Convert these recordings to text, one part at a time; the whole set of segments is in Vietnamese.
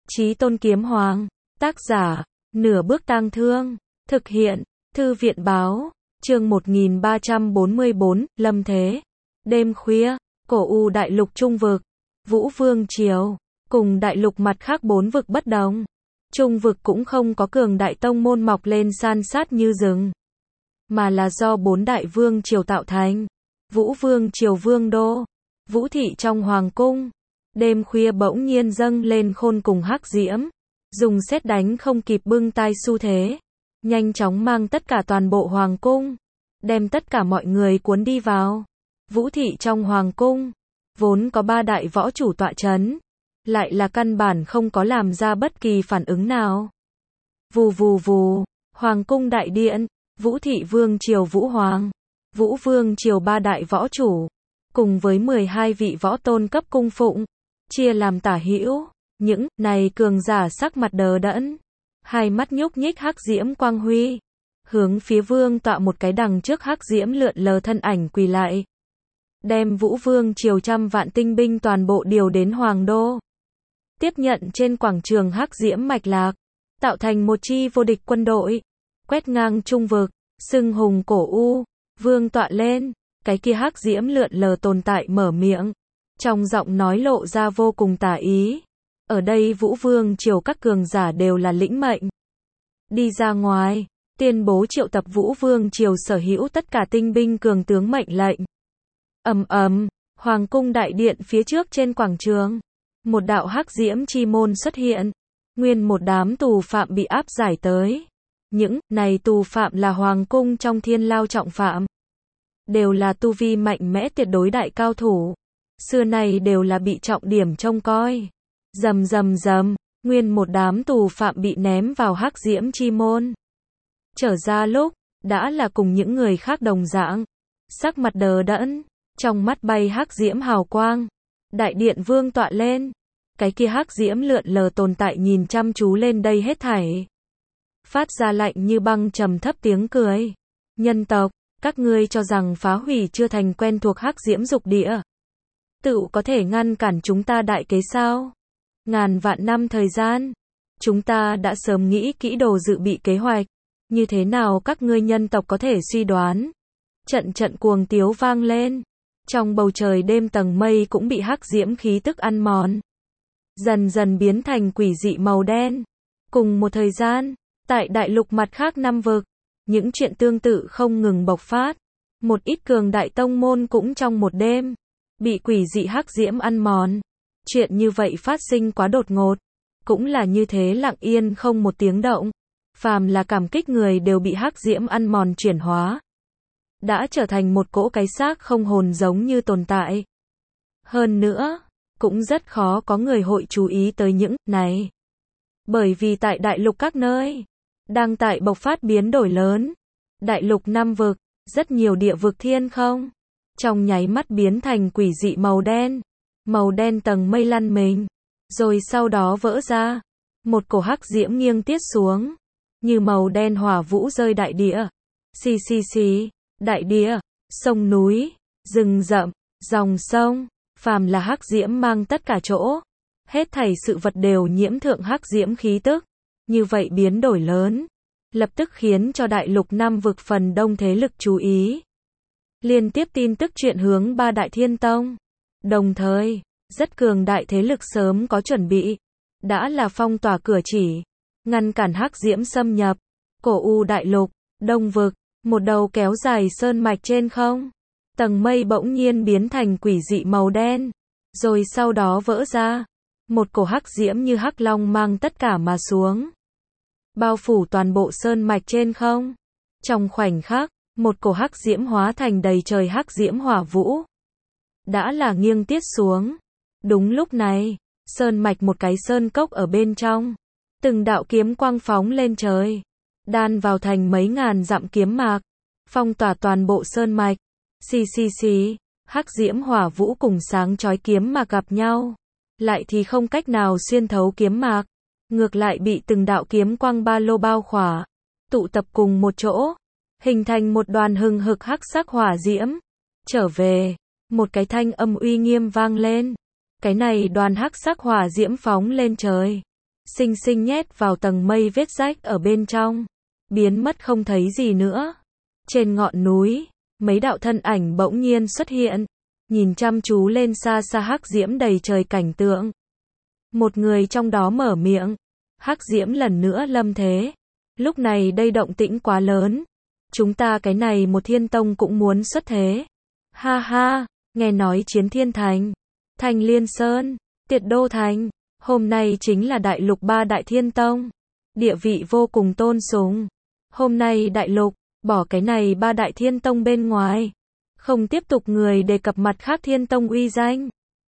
Chí Tôn Kiếm Hoàng. Tác giả, Nửa Bước Tang Thương. Thực hiện, Thư viện Báo. Chương 1344, Lâm Thế. Đêm khuya, Cổ U đại lục Trung vực, Vũ Vương triều, cùng đại lục mặt khác 4 vực bất đồng. Trung vực cũng không có cường đại tông môn mọc lên san sát như rừng, mà là do 4 đại vương triều tạo thành. Vũ Vương triều vương đô, Vũ thị trong hoàng cung. Đêm khuya bỗng nhiên dâng lên khôn cùng hắc diễm, dùng sét đánh không kịp bưng tai xu thế, nhanh chóng mang tất cả toàn bộ hoàng cung, đem tất cả mọi người cuốn đi vào. Vũ thị trong hoàng cung, vốn có 3 đại võ chủ tọa chấn, lại là căn bản không có làm ra bất kỳ phản ứng nào. Vù vù vù, hoàng cung đại điện, Vũ thị vương triều Vũ Hoàng, Vũ Vương triều 3 đại võ chủ, cùng với 12 vị võ tôn cấp cung phụng, chia làm tả hữu. Những này cường giả sắc mặt đờ đẫn, hai mắt nhúc nhích hắc diễm quang huy, hướng phía vương tọa một cái đằng trước hắc diễm lượn lờ thân ảnh quỳ lại, đem Vũ Vương triều trăm vạn tinh binh toàn bộ điều đến hoàng đô, tiếp nhận trên quảng trường hắc diễm mạch lạc, tạo thành một chi vô địch quân đội, quét ngang trung vực, xưng hùng Cổ U. Vương tọa lên, cái kia hắc diễm lượn lờ tồn tại mở miệng, trong giọng nói lộ ra vô cùng tà ý. Ở đây Vũ Vương triều các cường giả đều là lĩnh mệnh. Đi ra ngoài, tuyên bố triệu tập Vũ Vương triều sở hữu tất cả tinh binh cường tướng mệnh lệnh. Ầm ầm, hoàng cung đại điện phía trước trên quảng trường, một đạo hắc diễm chi môn xuất hiện, nguyên một đám tù phạm bị áp giải tới. Những này tù phạm là hoàng cung trong thiên lao trọng phạm, đều là tu vi mạnh mẽ tuyệt đối đại cao thủ, xưa nay đều là bị trọng điểm trông coi. Rầm rầm rầm, nguyên một đám tù phạm bị ném vào hắc diễm chi môn. Trở ra lúc, đã là cùng những người khác đồng dạng, sắc mặt đờ đẫn, trong mắt bay hắc diễm hào quang. Đại điện vương tọa lên, cái kia hắc diễm lượn lờ tồn tại nhìn chăm chú lên đây hết thảy, phát ra lạnh như băng trầm thấp tiếng cười. Nhân tộc, các ngươi cho rằng phá hủy chưa thành quen thuộc hắc diễm dục địa, tự có thể ngăn cản chúng ta đại kế sao? Ngàn vạn năm thời gian, chúng ta đã sớm nghĩ kỹ đồ dự bị kế hoạch, như thế nào các ngươi nhân tộc có thể suy đoán? Trận trận cuồng tiếu vang lên, trong bầu trời đêm tầng mây cũng bị hắc diễm khí tức ăn mòn, dần dần biến thành quỷ dị màu đen. Cùng một thời gian, tại đại lục mặt khác 5 vực, những chuyện tương tự không ngừng bộc phát. Một ít cường đại tông môn cũng trong một đêm bị quỷ dị hắc diễm ăn mòn. Chuyện như vậy phát sinh quá đột ngột, cũng là như thế lặng yên không một tiếng động. Phàm là cảm kích người đều bị hắc diễm ăn mòn chuyển hóa, đã trở thành một cỗ cái xác không hồn giống như tồn tại. Hơn nữa, cũng rất khó có người hội chú ý tới những này, bởi vì tại đại lục các nơi đang tại bộc phát biến đổi lớn. Đại lục 5 vực, rất nhiều địa vực thiên không, trong nháy mắt biến thành quỷ dị màu đen. Màu đen tầng mây lăn mình, rồi sau đó vỡ ra, một cổ hắc diễm nghiêng tiết xuống, như màu đen hỏa vũ rơi đại địa. Xì xì xì, đại địa, sông núi, rừng rậm, dòng sông, phàm là hắc diễm mang tất cả chỗ, hết thảy sự vật đều nhiễm thượng hắc diễm khí tức. Như vậy biến đổi lớn, lập tức khiến cho đại lục 5 vực phần đông thế lực chú ý. Liên tiếp tin tức chuyện hướng 3 đại thiên tông. Đồng thời, rất cường đại thế lực sớm có chuẩn bị, đã là phong tỏa cửa chỉ, ngăn cản hắc diễm xâm nhập. Cổ U đại lục, đông vực, một đầu kéo dài sơn mạch trên không, tầng mây bỗng nhiên biến thành quỷ dị màu đen, rồi sau đó vỡ ra, một cổ hắc diễm như hắc long mang tất cả mà xuống, bao phủ toàn bộ sơn mạch trên không. Trong khoảnh khắc, một cổ hắc diễm hóa thành đầy trời hắc diễm hỏa vũ, đã là nghiêng tiết xuống. Đúng lúc này, sơn mạch một cái sơn cốc ở bên trong, từng đạo kiếm quang phóng lên trời, đan vào thành mấy ngàn dặm kiếm mạc, phong tỏa toàn bộ sơn mạch. Xì xì xì, hắc diễm hỏa vũ cùng sáng chói kiếm mạc gặp nhau, lại thì không cách nào xuyên thấu kiếm mạc, ngược lại bị từng đạo kiếm quang ba lô bao khỏa, tụ tập cùng một chỗ, hình thành một đoàn hừng hực hắc sắc hỏa diễm. Trở về, một cái thanh âm uy nghiêm vang lên. Cái này đoàn hắc sắc hỏa diễm phóng lên trời, xinh xinh nhét vào tầng mây vết rách ở bên trong, biến mất không thấy gì nữa. Trên ngọn núi, mấy đạo thân ảnh bỗng nhiên xuất hiện, nhìn chăm chú lên xa xa hắc diễm đầy trời cảnh tượng. Một người trong đó mở miệng, hắc diễm lần nữa lâm thế. Lúc này đây động tĩnh quá lớn, chúng ta cái này một thiên tông cũng muốn xuất thế. Ha ha, nghe nói chiến thiên thành, Thành Liên Sơn, Tiệt Đô Thành, hôm nay chính là đại lục ba đại thiên tông, địa vị vô cùng tôn sùng. Hôm nay đại lục, bỏ cái này ba đại thiên tông bên ngoài, không tiếp tục người đề cập mặt khác thiên tông uy danh.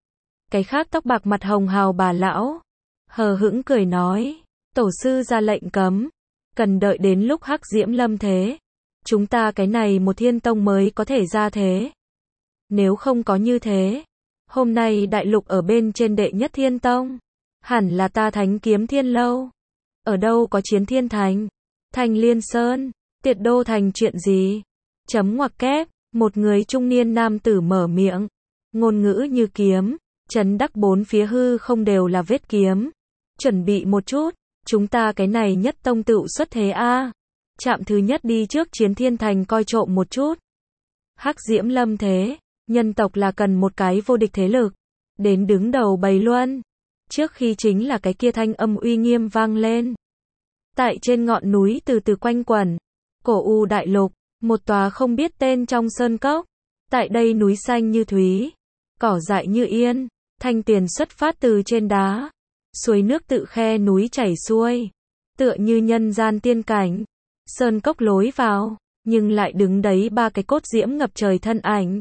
Cái khác tóc bạc mặt hồng hào bà lão, hờ hững cười nói, tổ sư ra lệnh cấm, cần đợi đến lúc hắc diễm lâm thế, chúng ta cái này một thiên tông mới có thể ra thế. Nếu không có như thế, hôm nay đại lục ở bên trên đệ nhất thiên tông, hẳn là ta Thánh Kiếm Thiên Lâu. Ở đâu có chiến thiên thành, Thành Liên Sơn, Tiệt Đô Thành chuyện gì? Chấm ngoặc kép, một người trung niên nam tử mở miệng, ngôn ngữ như kiếm, chấn đắc bốn phía hư không đều là vết kiếm. Chuẩn bị một chút, chúng ta cái này nhất tông tựu xuất thế a. Trạm thứ nhất đi trước chiến thiên thành coi trộm một chút. Hắc diễm lâm thế, nhân tộc là cần một cái vô địch thế lực, đến đứng đầu bầy luân. Trước khi chính là cái kia thanh âm uy nghiêm vang lên. Tại trên ngọn núi từ từ quanh quẩn, cổ u đại lục, một tòa không biết tên trong sơn cốc. Tại đây núi xanh như thúy, cỏ dại như yên, thanh tuyền xuất phát từ trên đá. Suối nước tự khe núi chảy xuôi, tựa như nhân gian tiên cảnh. Sơn cốc lối vào, nhưng lại đứng đấy ba cái cốt diễm ngập trời thân ảnh.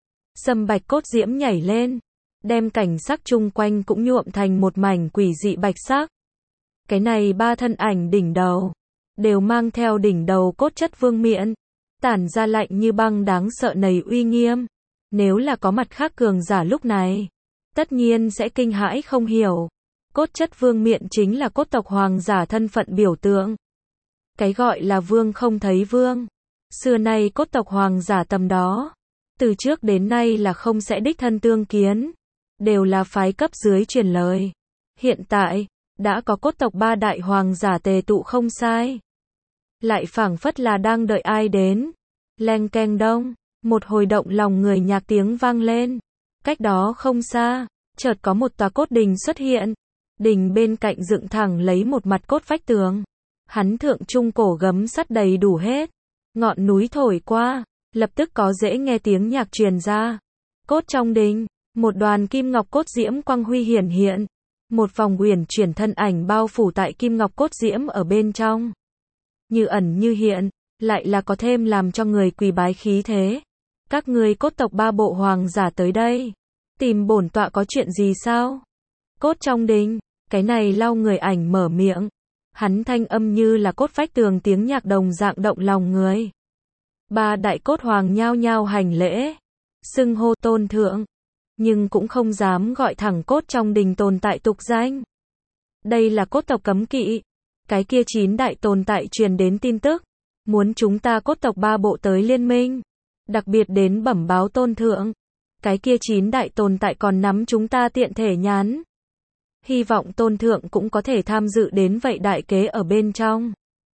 Sâm bạch cốt diễm nhảy lên, đem cảnh sắc chung quanh cũng nhuộm thành một mảnh quỷ dị bạch sắc. Cái này ba thân ảnh đỉnh đầu, đều mang theo đỉnh đầu cốt chất vương miện, tản ra lạnh như băng đáng sợ nầy uy nghiêm. Nếu là có mặt khác cường giả lúc này, tất nhiên sẽ kinh hãi không hiểu. Cốt chất vương miện chính là cốt tộc hoàng giả thân phận biểu tượng. Cái gọi là vương không thấy vương. Xưa nay cốt tộc hoàng giả tầm đó, từ trước đến nay là không sẽ đích thân tương kiến, đều là phái cấp dưới truyền lời. Hiện tại, đã có cốt tộc ba đại hoàng giả tề tụ không sai. Lại phảng phất là đang đợi ai đến. Leng keng đông, một hồi động lòng người nhạc tiếng vang lên. Cách đó không xa, chợt có một tòa cốt đình xuất hiện. Đình bên cạnh dựng thẳng lấy một mặt cốt vách tường. Hắn thượng trung cổ gấm sắt đầy đủ hết. Ngọn núi thổi qua, lập tức có dễ nghe tiếng nhạc truyền ra. Cốt trong đình, một đoàn kim ngọc cốt diễm quang huy hiển hiện. Một vòng uyển chuyển thân ảnh bao phủ tại kim ngọc cốt diễm ở bên trong. Như ẩn như hiện, lại là có thêm làm cho người quỳ bái khí thế. Các ngươi cốt tộc ba bộ hoàng giả tới đây, tìm bổn tọa có chuyện gì sao? Cốt trong đình, cái này lau người ảnh mở miệng. Hắn thanh âm như là cốt vách tường tiếng nhạc đồng dạng động lòng người. Ba đại cốt hoàng nhao nhao hành lễ, xưng hô tôn thượng, nhưng cũng không dám gọi thẳng cốt trong đình tồn tại tục danh. Đây là cốt tộc cấm kỵ. Cái kia 9 đại tồn tại truyền đến tin tức, muốn chúng ta cốt tộc ba bộ tới liên minh, đặc biệt đến bẩm báo tôn thượng. Cái kia 9 đại tồn tại còn nắm chúng ta tiện thể nhán. Hy vọng tôn thượng cũng có thể tham dự đến vậy đại kế ở bên trong.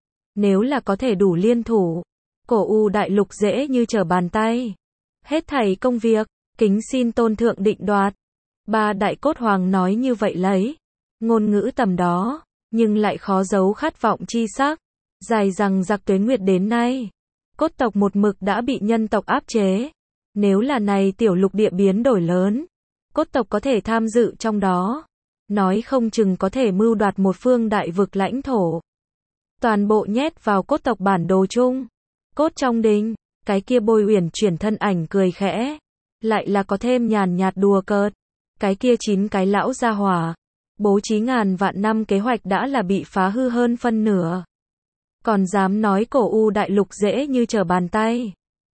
Nếu là có thể đủ liên thủ, cổ u đại lục dễ như trở bàn tay. Hết thảy công việc, kính xin tôn thượng định đoạt. Ba đại cốt hoàng nói như vậy lấy. Ngôn ngữ tầm đó, nhưng lại khó giấu khát vọng chi sắc. Dài rằng giặc tuế nguyệt đến nay, cốt tộc một mực đã bị nhân tộc áp chế. Nếu là này tiểu lục địa biến đổi lớn, cốt tộc có thể tham dự trong đó. Nói không chừng có thể mưu đoạt một phương đại vực lãnh thổ. Toàn bộ nhét vào cốt tộc bản đồ chung. Cốt trong đình, cái kia bôi uyển chuyển thân ảnh cười khẽ. Lại là có thêm nhàn nhạt đùa cợt. Cái kia 9 cái lão gia hỏa, bố trí ngàn vạn năm kế hoạch đã là bị phá hư hơn phân nửa. Còn dám nói cổ u đại lục dễ như trở bàn tay.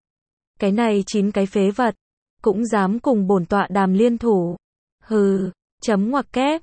Cái này 9 cái phế vật, cũng dám cùng bổn tọa đàm liên thủ. Hừ, chấm ngoặc kép,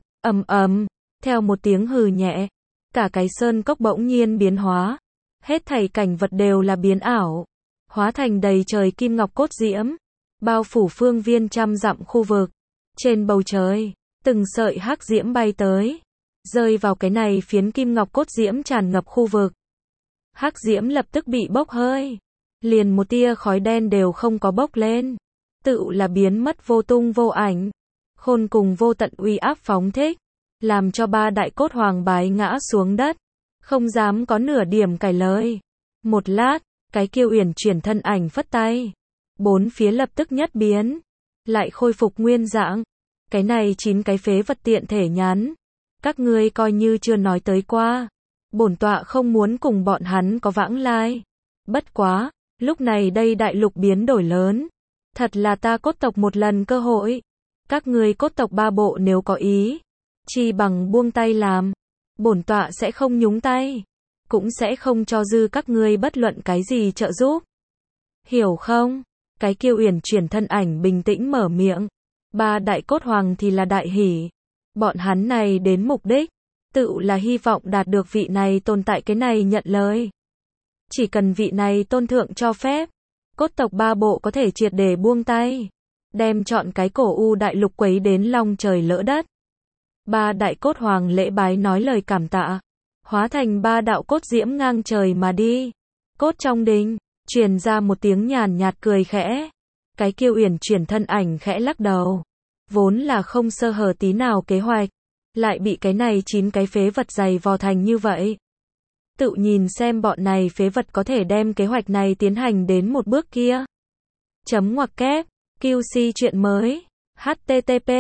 theo một tiếng hừ nhẹ, cả cái sơn cốc bỗng nhiên biến hóa. Hết thảy cảnh vật đều là biến ảo, hóa thành đầy trời kim ngọc cốt diễm, bao phủ phương viên trăm dặm khu vực. Trên bầu trời, từng sợi hắc diễm bay tới, rơi vào cái này phiến kim ngọc cốt diễm tràn ngập khu vực. Hắc diễm lập tức bị bốc hơi, liền một tia khói đen đều không có bốc lên, tự là biến mất vô tung vô ảnh. Khôn cùng vô tận uy áp phóng thích, làm cho ba đại cốt hoàng bái ngã xuống đất, không dám có nửa điểm cãi lời. Một lát, cái Kiêu Uyển chuyển thân ảnh phất tay, bốn phía lập tức nhất biến, lại khôi phục nguyên dạng. Cái này 9 cái phế vật tiện thể nhắn, các ngươi coi như chưa nói tới qua, bổn tọa không muốn cùng bọn hắn có vãng lai. Bất quá, lúc này đây đại lục biến đổi lớn, thật là ta cốt tộc một lần cơ hội. Các ngươi cốt tộc ba bộ nếu có ý, chi bằng buông tay làm, bổn tọa sẽ không nhúng tay, cũng sẽ không cho dư các ngươi bất luận cái gì trợ giúp. Hiểu không? Cái Kiêu Uyển chuyển thân ảnh bình tĩnh mở miệng. Ba đại cốt hoàng thì là đại hỉ. Bọn hắn này đến mục đích, tự là hy vọng đạt được vị này tồn tại cái này nhận lời. Chỉ cần vị này tôn thượng cho phép, cốt tộc ba bộ có thể triệt để buông tay, đem chọn cái cổ u đại lục quấy đến long trời lỡ đất. Ba đại cốt hoàng lễ bái nói lời cảm tạ, hóa thành ba đạo cốt diễm ngang trời mà đi. Cốt trong đình, truyền ra một tiếng nhàn nhạt cười khẽ. Cái Kiêu Uyển chuyển thân ảnh khẽ lắc đầu. Vốn là không sơ hở tí nào kế hoạch, lại bị cái này 9 cái phế vật dày vò thành như vậy. Tự nhìn xem bọn này phế vật có thể đem kế hoạch này tiến hành đến một bước kia. Chấm ngoặc kép, QC chuyện mới, http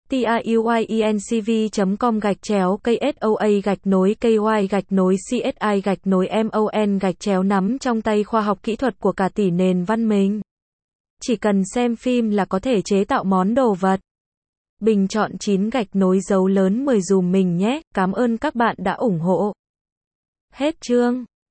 tiuyencv.com/KSOA-KY-CSI-MON nắm trong tay khoa học kỹ thuật của cả tỷ nền văn minh. Chỉ cần xem phim là có thể chế tạo món đồ vật. Bình chọn 9 dấu lớn 10 dùm mình nhé, cảm ơn các bạn đã ủng hộ. Hết chương.